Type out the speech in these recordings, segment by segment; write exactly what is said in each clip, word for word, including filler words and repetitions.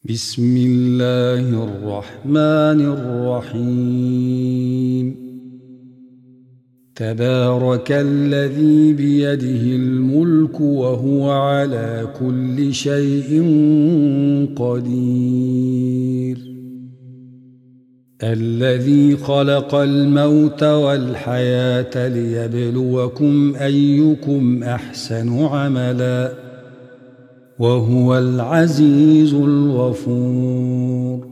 بسم الله الرحمن الرحيم تبارك الذي بيده الملك وهو على كل شيء قدير الذي خلق الموت والحياة ليبلوكم أيكم أحسن عملا وهو العزيز الغفور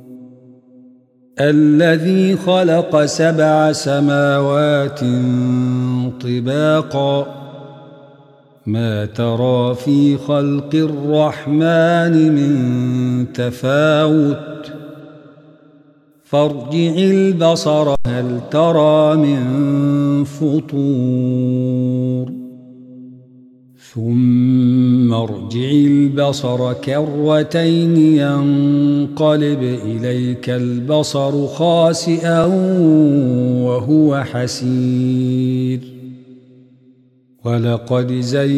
الذي خلق سبع سماوات طباقا ما ترى في خلق الرحمن من تفاوت فارجع البصر هل ترى من فطور ثم ارجع البصر كرتين ينقلب إليك البصر خاسئا وهو حسير ولقد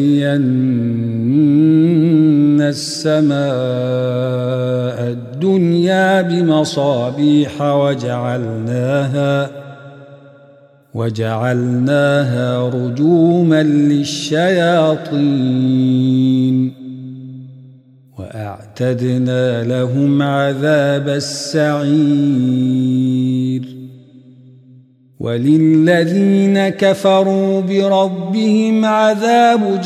زينا السماء الدنيا بمصابيح وجعلناها وجعلناها رجوما للشياطين وأعتدنا لهم عذاب السعير وللذين كفروا بربهم عذاب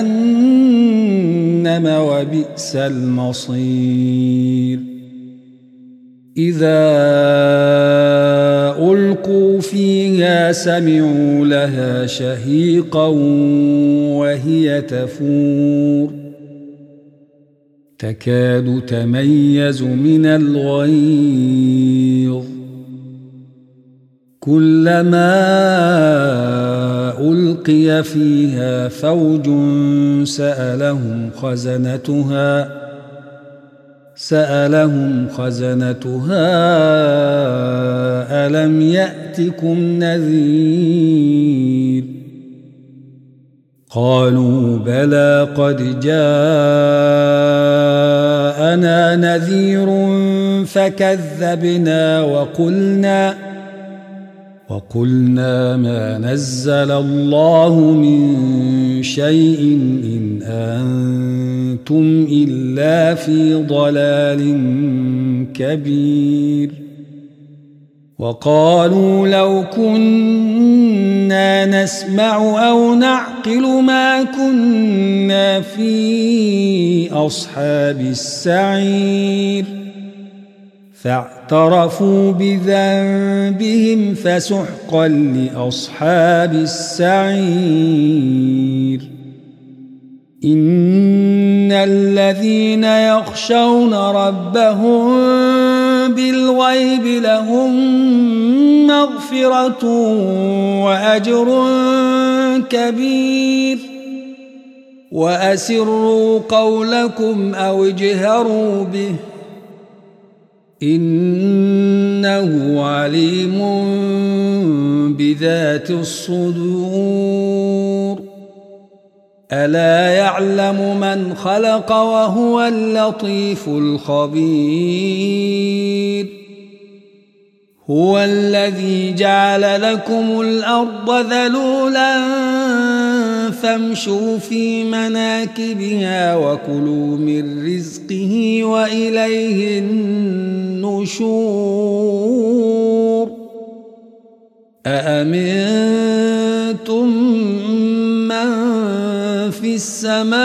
جهنم وبئس المصير إذا ألقوا فيها سمعوا لها شهيقا وهي تفور تكاد تميز من الغيظ كلما ألقي فيها فوج سألهم خزنتها سألهم خزنتها ألم يأتكم نذير قالوا بلى قد جاءنا نذير فكذبنا وقلنا وقلنا ما نزل الله من شيء إن أنتم إلا في ضلال كبير وقالوا لو كنا نسمع أو نعقل ما كنا في أصحاب السعير فاعترفوا بذنبهم فسحقا لأصحاب السعير إن الذين يخشون ربهم بالغيب لهم مغفرة وأجر كبير وأسروا قولكم أو اجهروا به إنه عليم بذات الصدور ألا يعلم من خلق وهو اللطيف الخبير هو الذي جعل لكم الأرض ذلولا فامشوا في مناكبها وكلوا من رزقه وإليه النشور أأمنتم من في السماء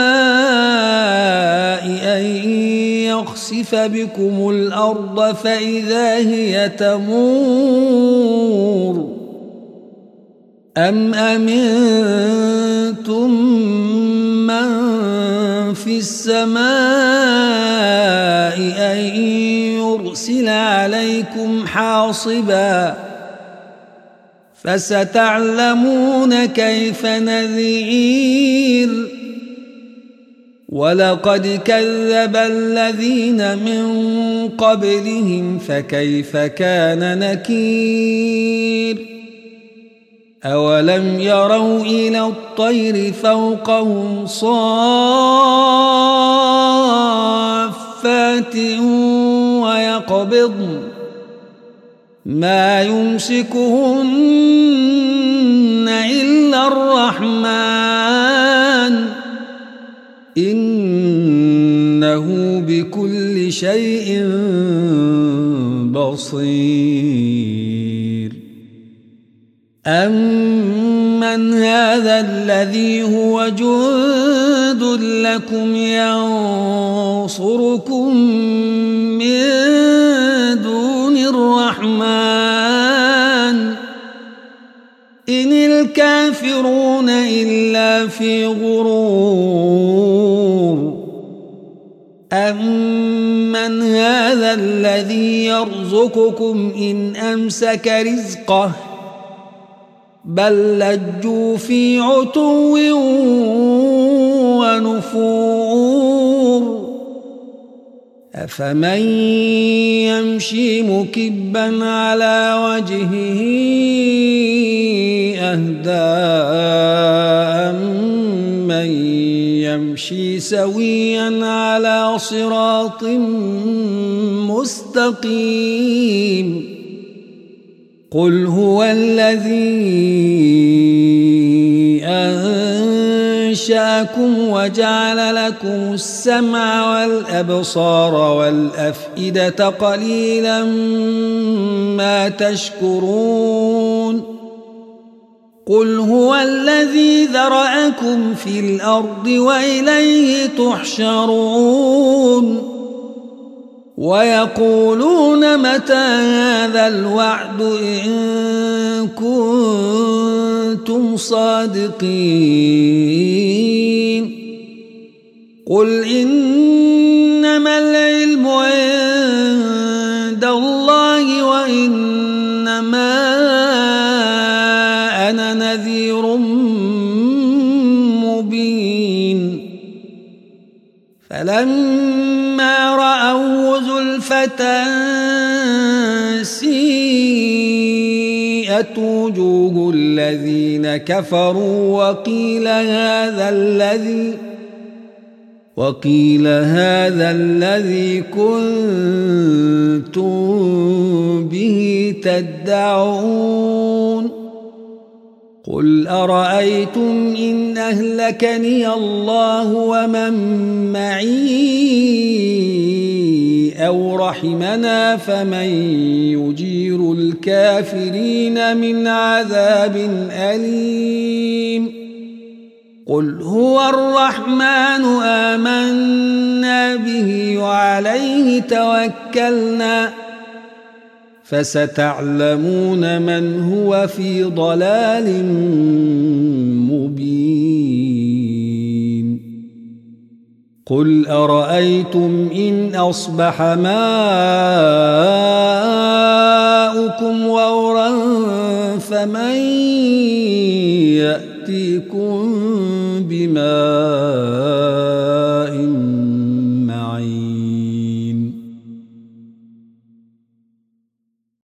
أن يخسف بكم الأرض فإذا هي تمور أم أمنتم من في السماء أن يرسل عليكم حاصبا فستعلمون كيف نذير ولقد كذب الذين من قبلهم فكيف كان نكير أولم يروا إلى الطير فوقهم صافات سماوات ويقبض ما يمسكهن إلا الرحمن إنه بكل شيء بصير. أمن هذا الذي هو جند لكم ينصركم من دون الرحمن إن الكافرون إلا في غرور. أمن هذا الذي يرزقكم إن أمسك رزقه بل لجوا في عتو ونفور. أفمن يمشي مكبا على وجهه أهدى أمن يمشي سويا على صراط مستقيم. قل هو الذي أنشأكم وجعل لكم السمع والأبصار والأفئدة قليلا ما تشكرون. قل هو الذي ذرأكم في الأرض وإليه تحشرون. ويقولون متى هذا الوعد إن كنتم صادقين. قل إنما العلم عند الله وإنما أنا نذير مبين. فلما رأوه زلفة سيئت وجوه الذين كفروا وقيل هذا الذي وقيل هذا الذي كنتم به تدعون. قل أرأيتم إن أهلكني الله ومن معي أو رحمنا فمن يجير الكافرين من عذاب أليم. قل هو الرحمن آمنا به وعليه توكلنا فستعلمون من هو في ضلال مبين. قل أرأيتم إن أصبح ماؤكم غورا فمن يأتيكم بماء